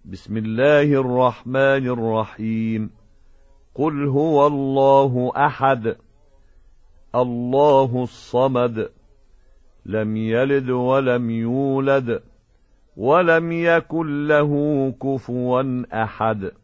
بسم الله الرحمن الرحيم. قل هو الله أحد الله الصمد لم يلد ولم يولد ولم يكن له كفوا أحد.